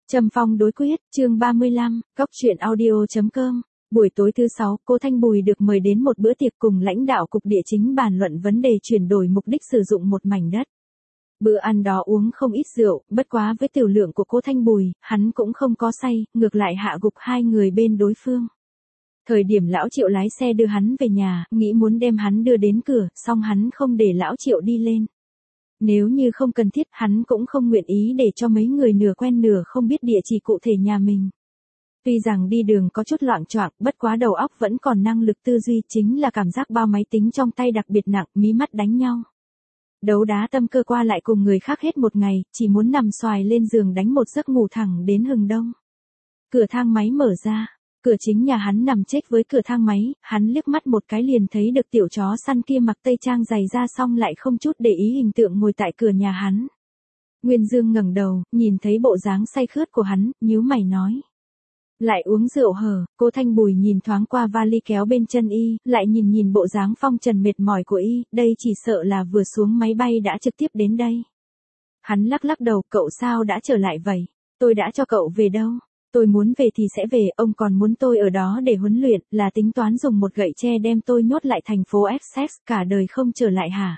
Trầm Phong đối quyết, chương 35, Cóc truyện audio.com. Buổi tối thứ 6, cô Thanh Bùi được mời đến một bữa tiệc cùng lãnh đạo cục địa chính bàn luận vấn đề chuyển đổi mục đích sử dụng một mảnh đất. Bữa ăn đó uống không ít rượu, bất quá với tiểu lượng của cô Thanh Bùi, hắn cũng không có say, ngược lại hạ gục hai người bên đối phương. Thời điểm lão Triệu lái xe đưa hắn về nhà, nghĩ muốn đem hắn đưa đến cửa, song hắn không để lão Triệu đi lên. Nếu như không cần thiết, hắn cũng không nguyện ý để cho mấy người nửa quen nửa không biết địa chỉ cụ thể nhà mình. Tuy rằng đi đường có chút loạng choạng, bất quá đầu óc vẫn còn năng lực tư duy, chính là cảm giác bao máy tính trong tay đặc biệt nặng, mí mắt đánh nhau. Đấu đá tâm cơ qua lại cùng người khác hết một ngày, chỉ muốn nằm xoài lên giường đánh một giấc ngủ thẳng đến hừng đông. Cửa thang máy mở ra. Cửa chính nhà hắn nằm chết với cửa thang máy, hắn liếc mắt một cái liền thấy được tiểu chó săn kia mặc tây trang giày ra xong lại không chút để ý hình tượng ngồi tại cửa nhà hắn. Nguyên Dương ngẩng đầu, nhìn thấy bộ dáng say khướt của hắn, nhíu mày nói. Lại uống rượu hở, cô Thanh Bùi nhìn thoáng qua vali kéo bên chân y, lại nhìn bộ dáng phong trần mệt mỏi của y, đây chỉ sợ là vừa xuống máy bay đã trực tiếp đến đây. Hắn lắc đầu, cậu sao đã trở lại vậy? Tôi đã cho cậu về đâu? Tôi muốn về thì sẽ về, ông còn muốn tôi ở đó để huấn luyện, là tính toán dùng một gậy tre đem tôi nhốt lại thành phố Essex cả đời không trở lại hả?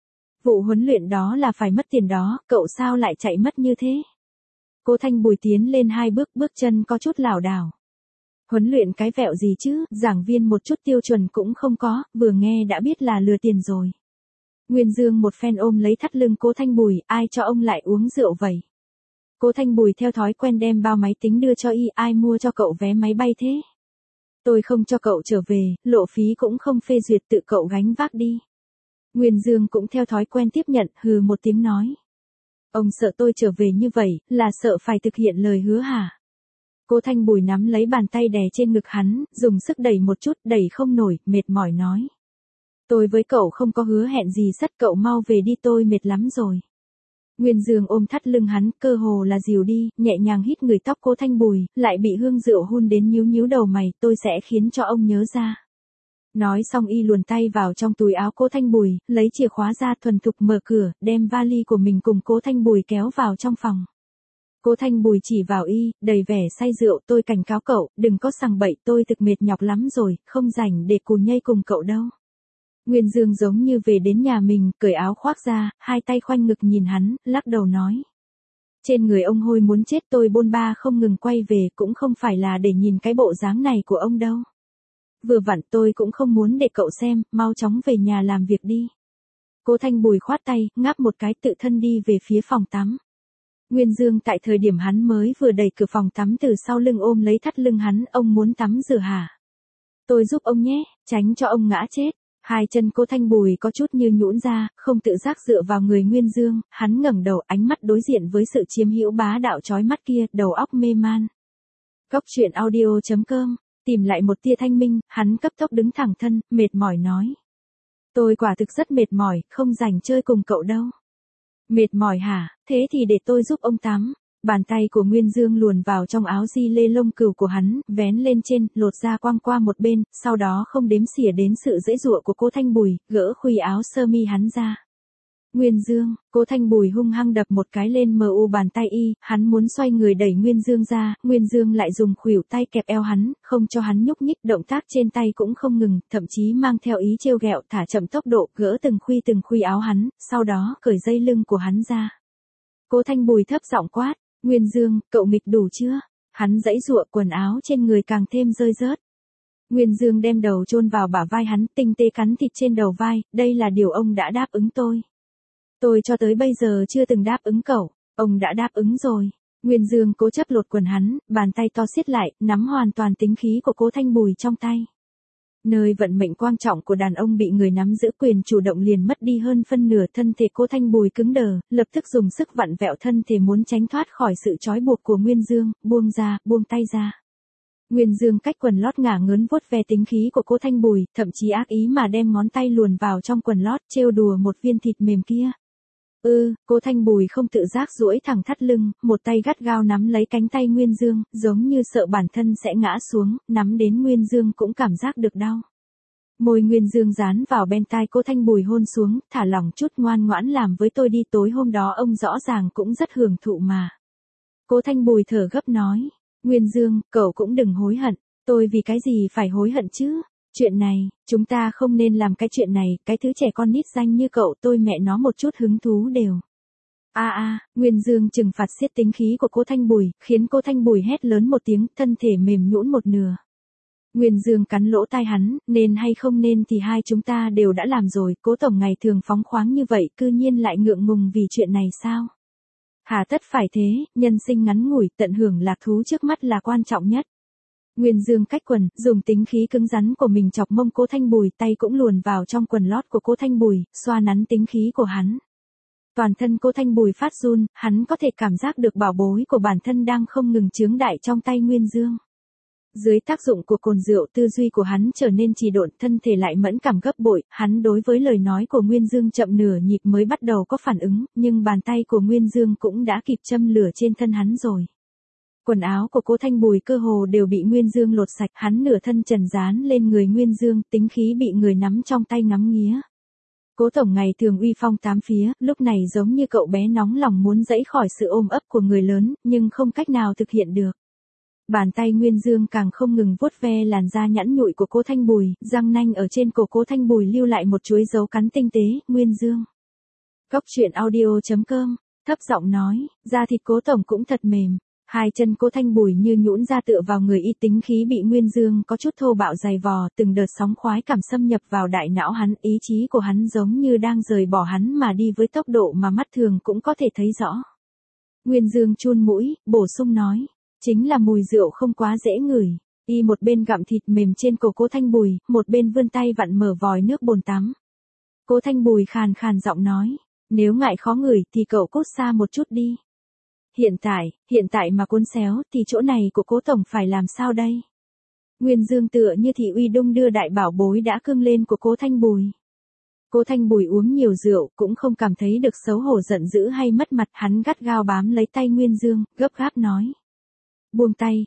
Vụ huấn luyện đó là phải mất tiền đó, cậu sao lại chạy mất như thế? Cô Thanh Bùi tiến lên hai bước chân có chút lảo đảo. Huấn luyện cái vẹo gì chứ, giảng viên một chút tiêu chuẩn cũng không có, vừa nghe đã biết là lừa tiền rồi. Nguyên Dương một phen ôm lấy thắt lưng cô Thanh Bùi, ai cho ông lại uống rượu vậy? Cô Thanh Bùi theo thói quen đem bao máy tính đưa cho y, ai mua cho cậu vé máy bay thế? Tôi không cho cậu trở về, lộ phí cũng không phê duyệt, tự cậu gánh vác đi. Nguyên Dương cũng theo thói quen tiếp nhận, hừ một tiếng nói. Ông sợ tôi trở về như vậy, là sợ phải thực hiện lời hứa hả? Cô Thanh Bùi nắm lấy bàn tay đè trên ngực hắn, dùng sức đẩy một chút, đẩy không nổi, mệt mỏi nói. Tôi với cậu không có hứa hẹn gì, sắt cậu mau về đi, tôi mệt lắm rồi. Nguyên Dương ôm thắt lưng hắn, cơ hồ là dìu đi, nhẹ nhàng hít người tóc cô Thanh Bùi, lại bị hương rượu hun đến nhíu đầu mày, tôi sẽ khiến cho ông nhớ ra. Nói xong y luồn tay vào trong túi áo cô Thanh Bùi, lấy chìa khóa ra thuần thục mở cửa, đem vali của mình cùng cô Thanh Bùi kéo vào trong phòng. Cô Thanh Bùi chỉ vào y, đầy vẻ say rượu, tôi cảnh cáo cậu, đừng có sằng bậy, tôi thực mệt nhọc lắm rồi, không rảnh để cù nhây cùng cậu đâu. Nguyên Dương giống như về đến nhà mình, cởi áo khoác ra, hai tay khoanh ngực nhìn hắn, lắc đầu nói. Trên người ông hôi muốn chết, tôi bôn ba không ngừng quay về, cũng không phải là để nhìn cái bộ dáng này của ông đâu. Vừa vặn tôi cũng không muốn để cậu xem, mau chóng về nhà làm việc đi. Cô Thanh Bùi khoát tay, ngáp một cái tự thân đi về phía phòng tắm. Nguyên Dương tại thời điểm hắn mới vừa đẩy cửa phòng tắm từ sau lưng ôm lấy thắt lưng hắn, ông muốn tắm rửa hả? Tôi giúp ông nhé, tránh cho ông ngã chết. Hai chân cô Thanh Bùi có chút như nhũn ra, không tự giác dựa vào người Nguyên Dương, hắn ngẩng đầu, ánh mắt đối diện với sự chiếm hữu bá đạo chói mắt kia, đầu óc mê man. Cóc truyện audio.com, tìm lại một tia thanh minh, hắn cấp tốc đứng thẳng thân, mệt mỏi nói. Tôi quả thực rất mệt mỏi, không rảnh chơi cùng cậu đâu. Mệt mỏi hả, thế thì để tôi giúp ông tắm. Bàn tay của Nguyên Dương luồn vào trong áo di lê lông cừu của hắn, vén lên trên, lột ra quăng qua một bên, sau đó không đếm xỉa đến sự dễ dụa của cô Thanh Bùi, gỡ khuy áo sơ mi hắn ra. Nguyên Dương, cô Thanh Bùi hung hăng đập một cái lên mu bàn tay y, hắn muốn xoay người đẩy Nguyên Dương ra, Nguyên Dương lại dùng khuỷu tay kẹp eo hắn, không cho hắn nhúc nhích, động tác trên tay cũng không ngừng, thậm chí mang theo ý trêu ghẹo, thả chậm tốc độ, gỡ từng khuy áo hắn, sau đó cởi dây lưng của hắn ra. Cô Thanh Bùi thấp giọng quát. Nguyên Dương, cậu nghịch đủ chưa? Hắn giãy giụa, quần áo trên người càng thêm rơi rớt. Nguyên Dương đem đầu chôn vào bả vai hắn, tinh tế cắn thịt trên đầu vai, đây là điều ông đã đáp ứng tôi. Tôi cho tới bây giờ chưa từng đáp ứng cậu, ông đã đáp ứng rồi. Nguyên Dương cố chấp lột quần hắn, bàn tay to siết lại, nắm hoàn toàn tính khí của cô Thanh Bùi trong tay. Nơi vận mệnh quan trọng của đàn ông bị người nắm giữ quyền chủ động liền mất đi hơn phân nửa, thân thể cô Thanh Bùi cứng đờ, lập tức dùng sức vặn vẹo thân thể muốn tránh thoát khỏi sự trói buộc của Nguyên Dương, buông tay ra. Nguyên Dương cách quần lót ngả ngớn vuốt ve tính khí của cô Thanh Bùi, thậm chí ác ý mà đem ngón tay luồn vào trong quần lót, trêu đùa một viên thịt mềm kia. Cô Thanh Bùi không tự giác duỗi thẳng thắt lưng, một tay gắt gao nắm lấy cánh tay Nguyên Dương, giống như sợ bản thân sẽ ngã xuống, nắm đến Nguyên Dương cũng cảm giác được đau. Môi Nguyên Dương dán vào bên tai cô Thanh Bùi hôn xuống, thả lỏng chút, ngoan ngoãn làm với tôi đi, tối hôm đó ông rõ ràng cũng rất hưởng thụ mà. Cố Thanh Bùi thở gấp nói. Nguyên Dương, cậu cũng đừng hối hận. Tôi vì cái gì phải hối hận chứ? Chuyện này, chúng ta không nên làm cái chuyện này, cái thứ trẻ con nít danh như cậu tôi mẹ nó một chút hứng thú đều. Nguyên Dương trừng phạt xiết tính khí của Cố Thanh Bùi, khiến Cố Thanh Bùi hét lớn một tiếng, thân thể mềm nhũn một nửa. Nguyên Dương cắn lỗ tai hắn, nên hay không nên thì hai chúng ta đều đã làm rồi, Cố tổng ngày thường phóng khoáng như vậy, cư nhiên lại ngượng ngùng vì chuyện này sao? Hà tất phải thế, nhân sinh ngắn ngủi, tận hưởng lạc thú trước mắt là quan trọng nhất. Nguyên Dương cách quần, dùng tính khí cứng rắn của mình chọc mông Cố Thanh Bùi, tay cũng luồn vào trong quần lót của Cố Thanh Bùi, xoa nắn tính khí của hắn. Toàn thân Cố Thanh Bùi phát run, hắn có thể cảm giác được bảo bối của bản thân đang không ngừng chướng đại trong tay Nguyên Dương. Dưới tác dụng của cồn rượu, tư duy của hắn trở nên trì độn, thân thể lại mẫn cảm gấp bội, hắn đối với lời nói của Nguyên Dương chậm nửa nhịp mới bắt đầu có phản ứng, nhưng bàn tay của Nguyên Dương cũng đã kịp châm lửa trên thân hắn rồi. Quần áo của Cố Thanh Bùi cơ hồ đều bị Nguyên Dương lột sạch, hắn nửa thân trần dán lên người Nguyên Dương, tính khí bị người nắm trong tay ngắm nghía. Cố tổng ngày thường uy phong tám phía, lúc này giống như cậu bé nóng lòng muốn giãy khỏi sự ôm ấp của người lớn, nhưng không cách nào thực hiện được. Bàn tay Nguyên Dương càng không ngừng vuốt ve làn da nhẵn nhụi của Cố Thanh Bùi, răng nanh ở trên cổ Cố Thanh Bùi lưu lại một chuỗi dấu cắn tinh tế. Nguyên Dương. Cóc truyện audio.com, thấp giọng nói, da thịt Cố tổng cũng thật mềm. Hai chân Cố Thanh Bùi như nhũn ra tựa vào người y, tính khí bị Nguyên Dương có chút thô bạo dày vò, từng đợt sóng khoái cảm xâm nhập vào đại não hắn, ý chí của hắn giống như đang rời bỏ hắn mà đi với tốc độ mà mắt thường cũng có thể thấy rõ. Nguyên Dương chun mũi, bổ sung nói, chính là mùi rượu không quá dễ ngửi. Y một bên gặm thịt mềm trên cổ Cố Thanh Bùi, một bên vươn tay vặn mở vòi nước bồn tắm. Cố Thanh Bùi khàn khàn giọng nói, nếu ngại khó ngửi thì cậu cút xa một chút đi. Hiện tại mà cuốn xéo thì chỗ này của Cố tổng phải làm sao đây? Nguyên Dương tựa như thị uy đung đưa đại bảo bối đã cưng lên của Cố Thanh Bùi. Cố Thanh Bùi uống nhiều rượu, cũng không cảm thấy được xấu hổ giận dữ hay mất mặt, hắn gắt gao bám lấy tay Nguyên Dương, gấp gáp nói. Buông tay,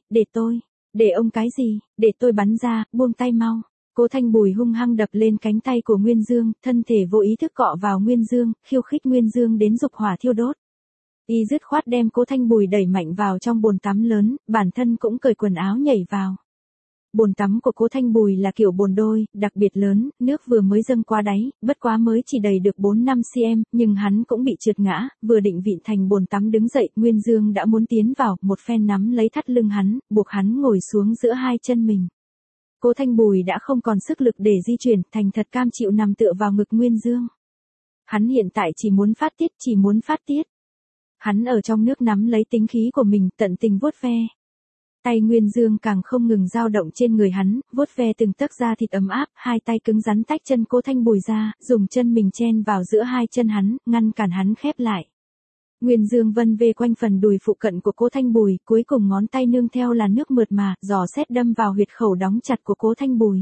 để ông cái gì, để tôi bắn ra, buông tay mau. Cố Thanh Bùi hung hăng đập lên cánh tay của Nguyên Dương, thân thể vô ý thức cọ vào Nguyên Dương, khiêu khích Nguyên Dương đến dục hỏa thiêu đốt. Y dứt khoát đem Cố Thanh Bùi đẩy mạnh vào trong bồn tắm lớn, bản thân cũng cởi quần áo nhảy vào. Bồn tắm của Cố Thanh Bùi là kiểu bồn đôi, đặc biệt lớn, nước vừa mới dâng qua đáy, bất quá mới chỉ đầy được 4-5 cm, nhưng hắn cũng bị trượt ngã, vừa định vịn thành bồn tắm đứng dậy, Nguyên Dương đã muốn tiến vào, một phen nắm lấy thắt lưng hắn, buộc hắn ngồi xuống giữa hai chân mình. Cố Thanh Bùi đã không còn sức lực để di chuyển, thành thật cam chịu nằm tựa vào ngực Nguyên Dương. Hắn hiện tại chỉ muốn phát tiết. Hắn ở trong nước nắm lấy tính khí của mình, tận tình vuốt ve. Tay Nguyên Dương càng không ngừng dao động trên người hắn, vuốt ve từng tấc da thịt ấm áp, hai tay cứng rắn tách chân Cố Thanh Bùi ra, dùng chân mình chen vào giữa hai chân hắn, ngăn cản hắn khép lại. Nguyên Dương vân về quanh phần đùi phụ cận của Cố Thanh Bùi, cuối cùng ngón tay nương theo là nước mượt mà, giò xét đâm vào huyệt khẩu đóng chặt của Cố Thanh Bùi.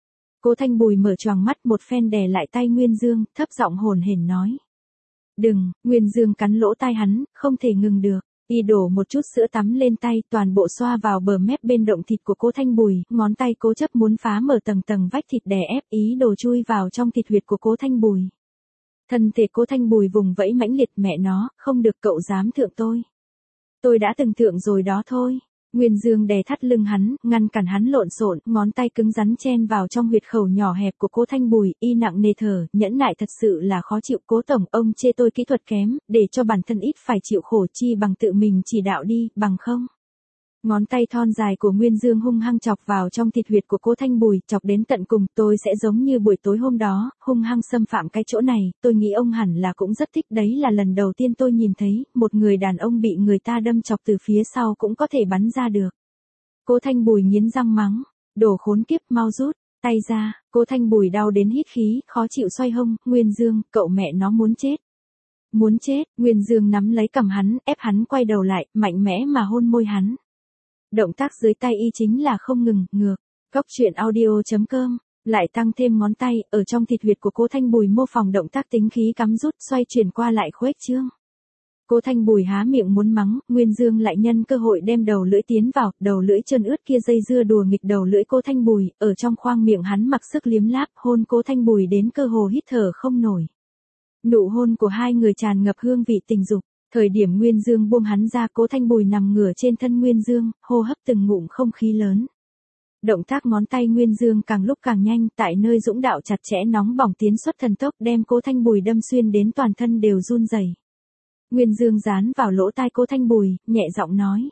Cố Thanh Bùi mở choàng mắt, một phen đè lại tay Nguyên Dương, thấp giọng hồn hển nói. Đừng, Nguyên Dương cắn lỗ tai hắn, không thể ngừng được. Y đổ một chút sữa tắm lên tay, toàn bộ xoa vào bờ mép bên động thịt của Cố Thanh Bùi, ngón tay cố chấp muốn phá mở tầng vách thịt đè ép, ý đồ chui vào trong thịt huyệt của Cố Thanh Bùi. Thân thể Cố Thanh Bùi vùng vẫy mãnh liệt, mẹ nó, không được, cậu dám thượng tôi. Tôi đã từng thượng rồi đó thôi. Nguyên Dương đè thắt lưng hắn, ngăn cản hắn lộn xộn, ngón tay cứng rắn chen vào trong huyệt khẩu nhỏ hẹp của Cố Thanh Bùi, y nặng nề thở, nhẫn nại thật sự là khó chịu. Cố tổng, ông chê tôi kỹ thuật kém, để cho bản thân ít phải chịu khổ, chi bằng tự mình chỉ đạo đi, bằng không. Ngón tay thon dài của Nguyên Dương hung hăng chọc vào trong thịt huyệt của Cố Thanh Bùi, chọc đến tận cùng, tôi sẽ giống như buổi tối hôm đó, hung hăng xâm phạm cái chỗ này, tôi nghĩ ông hẳn là cũng rất thích, đấy là lần đầu tiên tôi nhìn thấy, một người đàn ông bị người ta đâm chọc từ phía sau cũng có thể bắn ra được. Cố Thanh Bùi nghiến răng mắng, đồ khốn kiếp, mau rút tay ra. Cố Thanh Bùi đau đến hít khí, khó chịu xoay hông, Nguyên Dương, cậu mẹ nó muốn chết. Muốn chết, Nguyên Dương nắm lấy cằm hắn, ép hắn quay đầu lại, mạnh mẽ mà hôn môi hắn. Động tác dưới tay y chính là không ngừng, ngược. Cóc truyện audio.com, lại tăng thêm ngón tay, ở trong thịt huyệt của Cố Thanh Bùi mô phỏng động tác tính khí cắm rút, xoay chuyển qua lại khuếch trương. Cố Thanh Bùi há miệng muốn mắng, Nguyên Dương lại nhân cơ hội đem đầu lưỡi tiến vào, đầu lưỡi trơn ướt kia dây dưa đùa nghịch đầu lưỡi Cố Thanh Bùi, ở trong khoang miệng hắn mặc sức liếm láp, hôn Cố Thanh Bùi đến cơ hồ hít thở không nổi. Nụ hôn của hai người tràn ngập hương vị tình dục. Thời điểm Nguyên Dương buông hắn ra, Cố Thanh Bùi nằm ngửa trên thân Nguyên Dương, hô hấp từng ngụm không khí lớn. Động tác ngón tay Nguyên Dương càng lúc càng nhanh, tại nơi dũng đạo chặt chẽ nóng bỏng tiến xuất thần tốc đem Cố Thanh Bùi đâm xuyên đến toàn thân đều run rẩy. Nguyên Dương dán vào lỗ tai Cố Thanh Bùi, nhẹ giọng nói.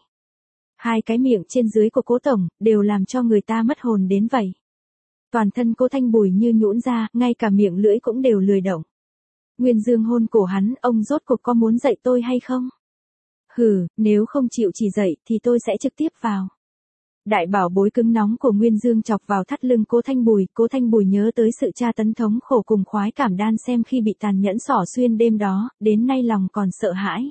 Hai cái miệng trên dưới của Cố tổng, đều làm cho người ta mất hồn đến vậy. Toàn thân Cố Thanh Bùi như nhũn ra, ngay cả miệng lưỡi cũng đều lười động. Nguyên Dương hôn cổ hắn, ông rốt cuộc có muốn dạy tôi hay không? Hừ, nếu không chịu chỉ dạy thì tôi sẽ trực tiếp vào. Đại bảo bối cứng nóng của Nguyên Dương chọc vào thắt lưng Cố Thanh Bùi nhớ tới sự tra tấn thống khổ cùng khoái cảm đan xem khi bị tàn nhẫn xỏ xuyên đêm đó, đến nay lòng còn sợ hãi.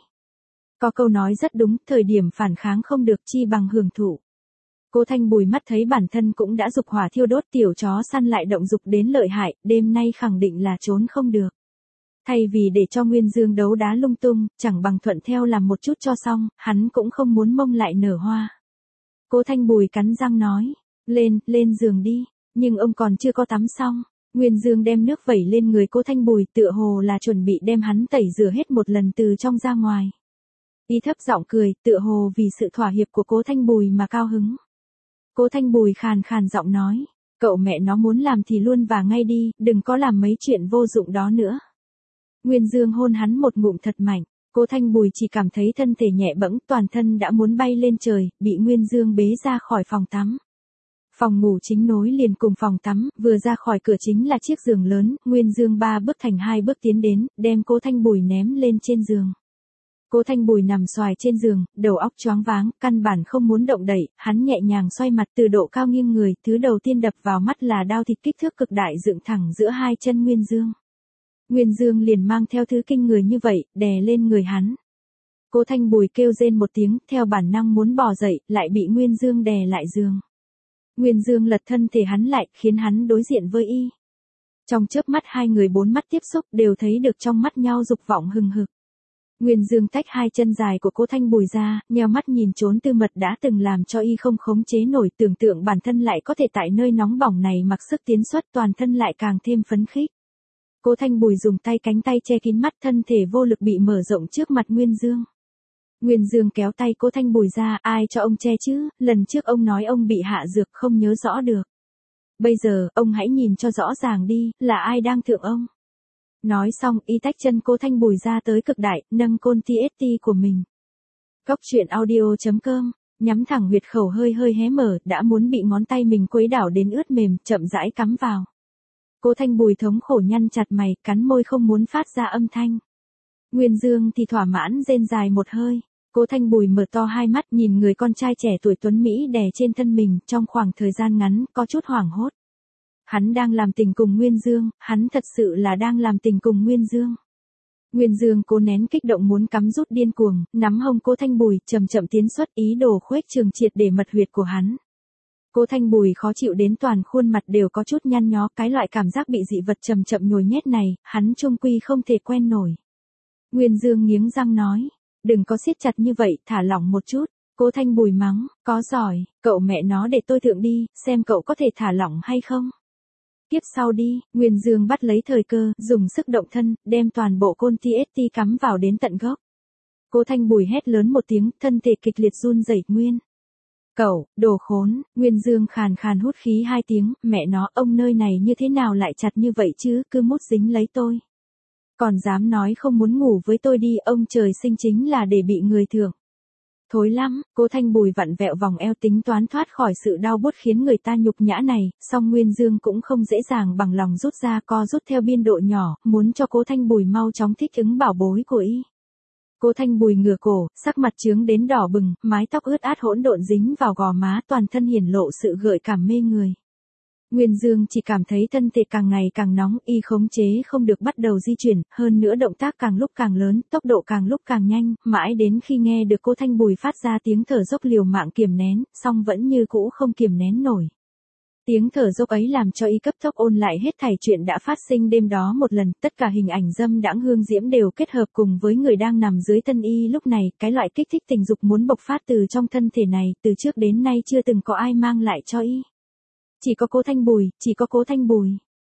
Có câu nói rất đúng, thời điểm phản kháng không được chi bằng hưởng thụ. Cố Thanh Bùi mắt thấy bản thân cũng đã dục hỏa thiêu đốt, tiểu chó săn lại động dục đến lợi hại, đêm nay khẳng định là trốn không được. Thay vì để cho Nguyên Dương đấu đá lung tung, chẳng bằng thuận theo làm một chút cho xong, hắn cũng không muốn mông lại nở hoa. Cố Thanh Bùi cắn răng nói, lên giường đi, nhưng ông còn chưa có tắm xong. Nguyên Dương đem nước vẩy lên người Cố Thanh Bùi, tựa hồ là chuẩn bị đem hắn tẩy rửa hết một lần từ trong ra ngoài. Y thấp giọng cười, tựa hồ vì sự thỏa hiệp của Cố Thanh Bùi mà cao hứng. Cố Thanh Bùi khàn khàn giọng nói, cậu mẹ nó muốn làm thì luôn và ngay đi, đừng có làm mấy chuyện vô dụng đó nữa. Nguyên Dương hôn hắn một ngụm thật mạnh, Cố Thanh Bùi chỉ cảm thấy thân thể nhẹ bẫng, toàn thân đã muốn bay lên trời, bị Nguyên Dương bế ra khỏi phòng tắm. Phòng ngủ chính nối liền cùng phòng tắm, vừa ra khỏi cửa chính là chiếc giường lớn, Nguyên Dương 3 bước thành 2 bước tiến đến, đem Cố Thanh Bùi ném lên trên giường. Cố Thanh Bùi nằm xoài trên giường, đầu óc choáng váng, căn bản không muốn động đậy, hắn nhẹ nhàng xoay mặt từ độ cao nghiêng người, thứ đầu tiên đập vào mắt là đao thịt kích thước cực đại dựng thẳng giữa hai chân Nguyên Dương. Nguyên Dương liền mang theo thứ kinh người như vậy, đè lên người hắn. Cố Thanh Bùi kêu rên một tiếng, theo bản năng muốn bò dậy, lại bị Nguyên Dương đè lại giường. Nguyên Dương lật thân thể hắn lại, khiến hắn đối diện với y. Trong chớp mắt hai người bốn mắt tiếp xúc đều thấy được trong mắt nhau dục vọng hừng hực. Nguyên Dương tách hai chân dài của Cố Thanh Bùi ra, nheo mắt nhìn trốn tư mật đã từng làm cho y không khống chế nổi, tưởng tượng bản thân lại có thể tại nơi nóng bỏng này mặc sức tiến xuất, toàn thân lại càng thêm phấn khích. Cố Thanh Bùi dùng cánh tay che kín mắt, thân thể vô lực bị mở rộng trước mặt Nguyên Dương. Nguyên Dương kéo tay Cố Thanh Bùi ra, ai cho ông che chứ, lần trước ông nói ông bị hạ dược không nhớ rõ được. Bây giờ, ông hãy nhìn cho rõ ràng đi, là ai đang thượng ông. Nói xong, y tách chân Cố Thanh Bùi ra tới cực đại, nâng côn TST của mình. Cóc truyện audio.com, nhắm thẳng huyệt khẩu hơi hé mở, đã muốn bị ngón tay mình quấy đảo đến ướt mềm, chậm rãi cắm vào. Cố Thanh Bùi thống khổ nhăn chặt mày, cắn môi không muốn phát ra âm thanh. Nguyên Dương thì thỏa mãn rên dài một hơi. Cố Thanh Bùi mở to hai mắt nhìn người con trai trẻ tuổi tuấn Mỹ đè trên thân mình, trong khoảng thời gian ngắn, có chút hoảng hốt. Hắn đang làm tình cùng Nguyên Dương, hắn thật sự là đang làm tình cùng Nguyên Dương. Nguyên Dương cố nén kích động muốn cắm rút điên cuồng, nắm hông Cố Thanh Bùi, chậm tiến xuất ý đồ khuếch trường triệt để mật huyệt của hắn. Cố Thanh Bùi khó chịu đến toàn khuôn mặt đều có chút nhăn nhó, cái loại cảm giác bị dị vật chậm nhồi nhét này, hắn chung quy không thể quen nổi. Nguyên Dương nghiến răng nói, đừng có siết chặt như vậy, thả lỏng một chút. Cố Thanh Bùi mắng, có giỏi, cậu mẹ nó để tôi thượng đi, xem cậu có thể thả lỏng hay không. Tiếp sau đi, Nguyên Dương bắt lấy thời cơ, dùng sức động thân, đem toàn bộ côn TST cắm vào đến tận gốc. Cố Thanh Bùi hét lớn một tiếng, thân thể kịch liệt run rẩy. Nguyên. Cậu, đồ khốn, Nguyên Dương khàn khàn hút khí 2 tiếng, mẹ nó, ông nơi này như thế nào lại chặt như vậy chứ, cứ mút dính lấy tôi. Còn dám nói không muốn ngủ với tôi đi, ông trời sinh chính là để bị người thưởng. Thối lắm, Cố Thanh Bùi vặn vẹo vòng eo tính toán thoát khỏi sự đau buốt khiến người ta nhục nhã này, song Nguyên Dương cũng không dễ dàng bằng lòng rút ra, co rút theo biên độ nhỏ, muốn cho Cố Thanh Bùi mau chóng thích ứng bảo bối của y. Cố Thanh Bùi ngửa cổ, sắc mặt chướng đến đỏ bừng, mái tóc ướt át hỗn độn dính vào gò má, toàn thân hiển lộ sự gợi cảm mê người. Nguyên Dương chỉ cảm thấy thân thể càng ngày càng nóng, y khống chế không được bắt đầu di chuyển, hơn nữa động tác càng lúc càng lớn, tốc độ càng lúc càng nhanh, mãi đến khi nghe được Cố Thanh Bùi phát ra tiếng thở dốc liều mạng kiềm nén, song vẫn như cũ không kiềm nén nổi. Tiếng thở dốc ấy làm cho y cấp tốc ôn lại hết thảy chuyện đã phát sinh đêm đó một lần, tất cả hình ảnh dâm đãng hương diễm đều kết hợp cùng với người đang nằm dưới thân y lúc này, cái loại kích thích tình dục muốn bộc phát từ trong thân thể này, từ trước đến nay chưa từng có ai mang lại cho y. Chỉ có Cố Thanh Bùi, chỉ có Cố Thanh Bùi.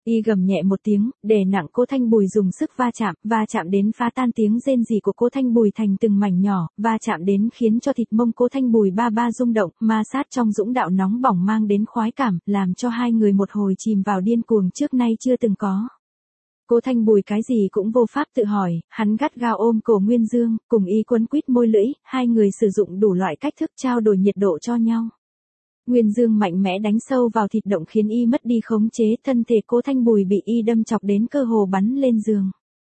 Y gầm nhẹ một tiếng, đè nặng Cố Thanh Bùi dùng sức va chạm đến phá tan tiếng rên rỉ của Cố Thanh Bùi thành từng mảnh nhỏ, va chạm đến khiến cho thịt mông Cố Thanh Bùi ba rung động, ma sát trong dũng đạo nóng bỏng mang đến khoái cảm, làm cho hai người một hồi chìm vào điên cuồng trước nay chưa từng có. Cố Thanh Bùi cái gì cũng vô pháp tự hỏi, hắn gắt gao ôm cổ Nguyên Dương, cùng Y quấn quýt môi lưỡi, hai người sử dụng đủ loại cách thức trao đổi nhiệt độ cho nhau. Nguyên Dương mạnh mẽ đánh sâu vào thịt động khiến Y mất đi khống chế, thân thể Cố Thanh Bùi bị Y đâm chọc đến cơ hồ bắn lên giường.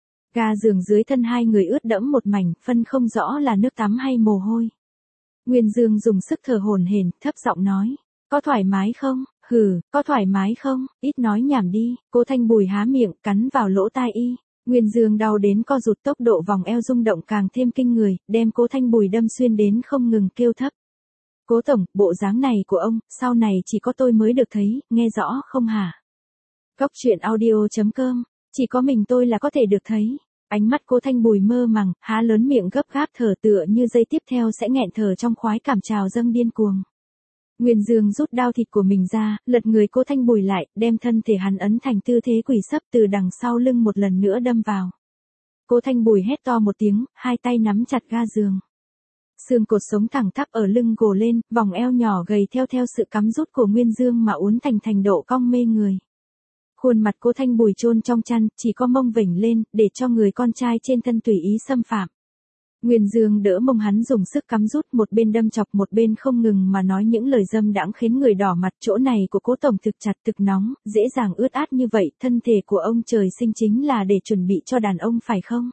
Ga giường dưới thân hai người ướt đẫm một mảnh, phân không rõ là nước tắm hay mồ hôi. Nguyên Dương dùng sức thở hổn hển, thấp giọng nói, có thoải mái không? Hừ, có thoải mái không? Ít nói nhảm đi. Cố Thanh Bùi há miệng, cắn vào lỗ tai Y. Nguyên Dương đau đến co rụt, tốc độ vòng eo rung động càng thêm kinh người, đem Cố Thanh Bùi đâm xuyên đến không ngừng kêu thấp. Cố tổng, bộ dáng này của ông, sau này chỉ có tôi mới được thấy, nghe rõ không hả? Góc truyện audio.com, chỉ có mình tôi là có thể được thấy. Ánh mắt Cố Thanh Bùi mơ màng, há lớn miệng gấp gáp thở tựa như giây tiếp theo sẽ nghẹn thở trong khoái cảm trào dâng điên cuồng. Nguyên Dương rút đao thịt của mình ra, lật người Cố Thanh Bùi lại, đem thân thể hắn ấn thành tư thế quỳ sấp từ đằng sau lưng một lần nữa đâm vào. Cố Thanh Bùi hét to một tiếng, hai tay nắm chặt ga giường. Xương cột sống thẳng tắp ở lưng gồ lên, vòng eo nhỏ gầy theo sự cắm rút của Nguyên Dương mà uốn thành độ cong mê người. Khuôn mặt Cố Thanh Bùi chôn trong chăn, chỉ có mông vểnh lên, để cho người con trai trên thân tùy ý xâm phạm. Nguyên Dương đỡ mông hắn dùng sức cắm rút, một bên đâm chọc một bên không ngừng mà nói những lời dâm đãng khiến người đỏ mặt. Chỗ này của Cố tổng thực chặt thực nóng, dễ dàng ướt át như vậy, thân thể của ông trời sinh chính là để chuẩn bị cho đàn ông phải không?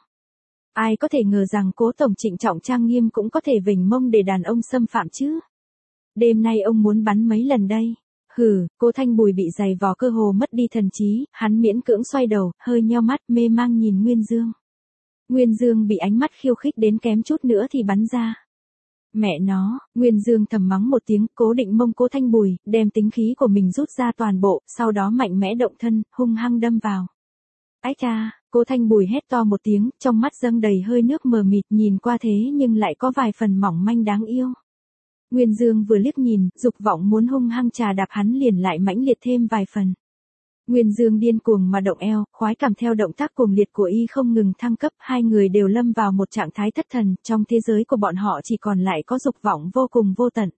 Ai có thể ngờ rằng Cố tổng trịnh trọng trang nghiêm cũng có thể vểnh mông để đàn ông xâm phạm chứ? Đêm nay ông muốn bắn mấy lần đây? Hừ, Cố Thanh Bùi bị giày vò cơ hồ mất đi thần trí, hắn miễn cưỡng xoay đầu, hơi nheo mắt mê mang nhìn Nguyên Dương. Nguyên Dương bị ánh mắt khiêu khích đến kém chút nữa thì bắn ra. Mẹ nó, Nguyên Dương thầm mắng một tiếng, cố định mông Cố Thanh Bùi, đem tính khí của mình rút ra toàn bộ, sau đó mạnh mẽ động thân, hung hăng đâm vào. Ách cha, Cố Thanh Bùi hét to một tiếng, trong mắt dâng đầy hơi nước mờ mịt, nhìn qua thế nhưng lại có vài phần mỏng manh đáng yêu. Nguyên Dương vừa liếc nhìn, dục vọng muốn hung hăng trà đạp hắn liền lại mãnh liệt thêm vài phần. Nguyên Dương điên cuồng mà động eo, khoái cảm theo động tác cuồng liệt của Y không ngừng thăng cấp, hai người đều lâm vào một trạng thái thất thần, trong thế giới của bọn họ chỉ còn lại có dục vọng vô cùng vô tận.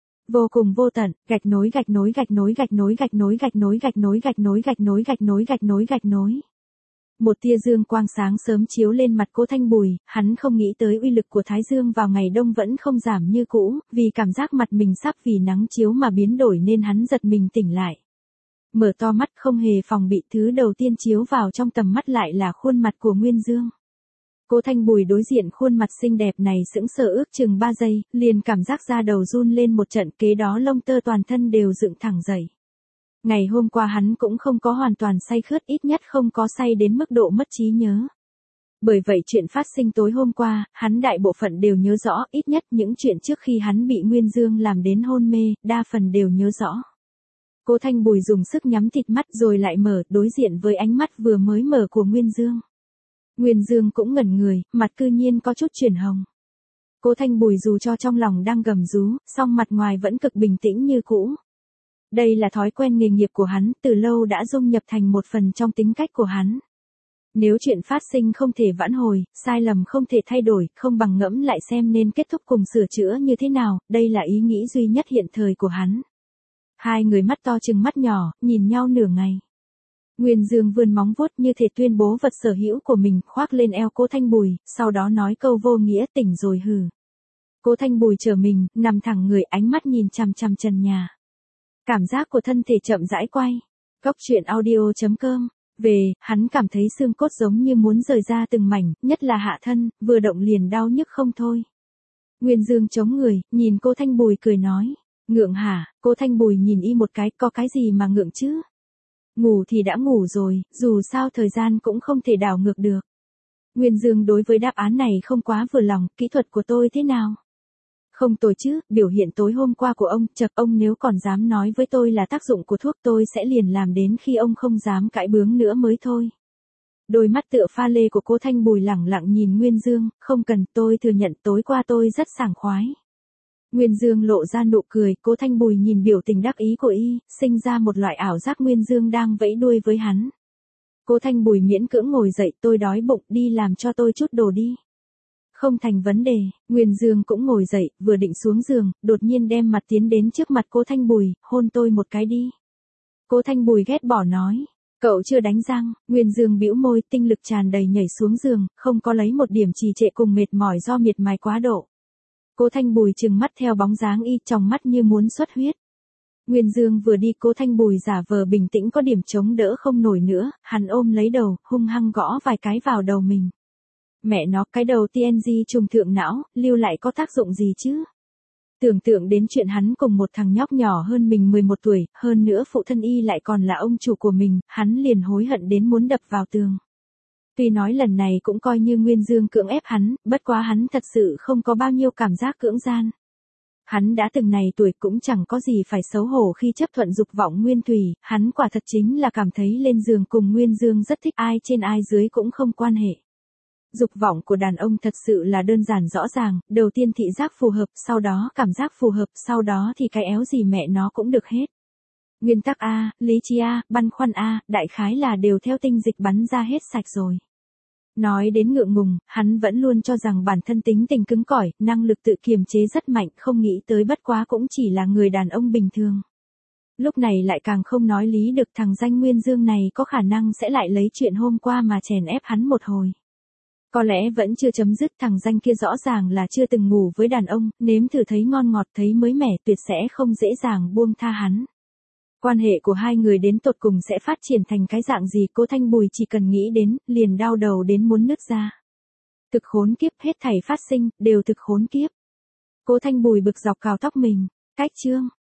Vô cùng vô tận, gạch nối. Một tia dương quang sáng sớm chiếu lên mặt Cố Thanh Bùi, hắn không nghĩ tới uy lực của thái dương vào ngày đông vẫn không giảm như cũ, vì cảm giác mặt mình sắp vì nắng chiếu mà biến đổi nên hắn giật mình tỉnh lại. Mở to mắt không hề phòng bị, thứ đầu tiên chiếu vào trong tầm mắt lại là khuôn mặt của Nguyên Dương. Cố Thanh Bùi đối diện khuôn mặt xinh đẹp này sững sờ ước chừng 3 giây, liền cảm giác da đầu run lên một trận, kế đó lông tơ toàn thân đều dựng thẳng dậy. Ngày hôm qua hắn cũng không có hoàn toàn say khướt, ít nhất không có say đến mức độ mất trí nhớ. Bởi vậy chuyện phát sinh tối hôm qua, hắn đại bộ phận đều nhớ rõ, ít nhất những chuyện trước khi hắn bị Nguyên Dương làm đến hôn mê, đa phần đều nhớ rõ. Cố Thanh Bùi dùng sức nhắm thịt mắt rồi lại mở, đối diện với ánh mắt vừa mới mở của Nguyên Dương. Nguyên Dương cũng ngẩn người, mặt cư nhiên có chút chuyển hồng. Cố Thanh Bùi dù cho trong lòng đang gầm rú, song mặt ngoài vẫn cực bình tĩnh như cũ. Đây là thói quen nghề nghiệp của hắn, từ lâu đã dung nhập thành một phần trong tính cách của hắn. Nếu chuyện phát sinh không thể vãn hồi, sai lầm không thể thay đổi, không bằng ngẫm lại xem nên kết thúc cùng sửa chữa như thế nào, đây là ý nghĩ duy nhất hiện thời của hắn. Hai người mắt to trừng mắt nhỏ, nhìn nhau nửa ngày. Nguyên Dương vươn móng vuốt như thể tuyên bố vật sở hữu của mình, khoác lên eo Cố Thanh Bùi, sau đó nói câu vô nghĩa, tỉnh rồi hừ. Cố Thanh Bùi trở mình, nằm thẳng người, ánh mắt nhìn chằm chằm trần nhà. Cảm giác của thân thể chậm rãi quay. Góc truyện audio.com. Về, hắn cảm thấy xương cốt giống như muốn rời ra từng mảnh, nhất là hạ thân, vừa động liền đau nhức không thôi. Nguyên Dương chống người, nhìn Cố Thanh Bùi cười nói. Ngượng hả? Cố Thanh Bùi nhìn Y một cái, có cái gì mà ngượng chứ? Ngủ thì đã ngủ rồi, dù sao thời gian cũng không thể đảo ngược được. Nguyên Dương đối với đáp án này không quá vừa lòng, kỹ thuật của tôi thế nào? Không tồi chứ, biểu hiện tối hôm qua của ông, chật, ông nếu còn dám nói với tôi là tác dụng của thuốc tôi sẽ liền làm đến khi ông không dám cãi bướng nữa mới thôi. Đôi mắt tựa pha lê của Cố Thanh Bùi lẳng lặng nhìn Nguyên Dương, không cần, tôi thừa nhận tối qua tôi rất sảng khoái. Nguyên Dương lộ ra nụ cười, Cố Thanh Bùi nhìn biểu tình đắc ý của y, sinh ra một loại ảo giác Nguyên Dương đang vẫy đuôi với hắn. Cố Thanh Bùi miễn cưỡng ngồi dậy, tôi đói bụng, đi làm cho tôi chút đồ đi. Không thành vấn đề, Nguyên Dương cũng ngồi dậy, vừa định xuống giường, đột nhiên đem mặt tiến đến trước mặt Cố Thanh Bùi, hôn tôi một cái đi. Cố Thanh Bùi ghét bỏ nói, cậu chưa đánh răng, Nguyên Dương bĩu môi, tinh lực tràn đầy nhảy xuống giường, không có lấy một điểm trì trệ cùng mệt mỏi do miệt mài quá độ. Cố Thanh Bùi trừng mắt theo bóng dáng y, trong mắt như muốn xuất huyết. Nguyên Dương vừa đi, Cố Thanh Bùi giả vờ bình tĩnh có điểm chống đỡ không nổi nữa, hắn ôm lấy đầu, hung hăng gõ vài cái vào đầu mình. Mẹ nó, cái đầu TNG trùng thượng não, lưu lại có tác dụng gì chứ? Tưởng tượng đến chuyện hắn cùng một thằng nhóc nhỏ hơn mình 11 tuổi, hơn nữa phụ thân y lại còn là ông chủ của mình, hắn liền hối hận đến muốn đập vào tường. Tuy nói lần này cũng coi như Nguyên Dương cưỡng ép hắn, bất quá hắn thật sự không có bao nhiêu cảm giác cưỡng gian. Hắn đã từng này tuổi cũng chẳng có gì phải xấu hổ khi chấp thuận dục vọng Nguyên Thủy, hắn quả thật chính là cảm thấy lên giường cùng Nguyên Dương rất thích, ai trên ai dưới cũng không quan hệ. Dục vọng của đàn ông thật sự là đơn giản rõ ràng, đầu tiên thị giác phù hợp, sau đó cảm giác phù hợp, sau đó thì cái éo gì mẹ nó cũng được hết. Nguyên tắc A, lý trí A, băn khoăn A, đại khái là đều theo tinh dịch bắn ra hết sạch rồi. Nói đến ngượng ngùng, hắn vẫn luôn cho rằng bản thân tính tình cứng cỏi, năng lực tự kiềm chế rất mạnh, không nghĩ tới bất quá cũng chỉ là người đàn ông bình thường. Lúc này lại càng không nói lý được thằng danh Nguyên Dương này có khả năng sẽ lại lấy chuyện hôm qua mà chèn ép hắn một hồi. Có lẽ vẫn chưa chấm dứt, thằng danh kia rõ ràng là chưa từng ngủ với đàn ông, nếm thử thấy ngon ngọt thấy mới mẻ tuyệt sẽ không dễ dàng buông tha hắn. Quan hệ của hai người đến tột cùng sẽ phát triển thành cái dạng gì, Cố Thanh Bùi chỉ cần nghĩ đến, liền đau đầu đến muốn nứt ra. Thực khốn kiếp, hết thảy phát sinh, đều thực khốn kiếp. Cố Thanh Bùi bực dọc cào tóc mình, cách chương.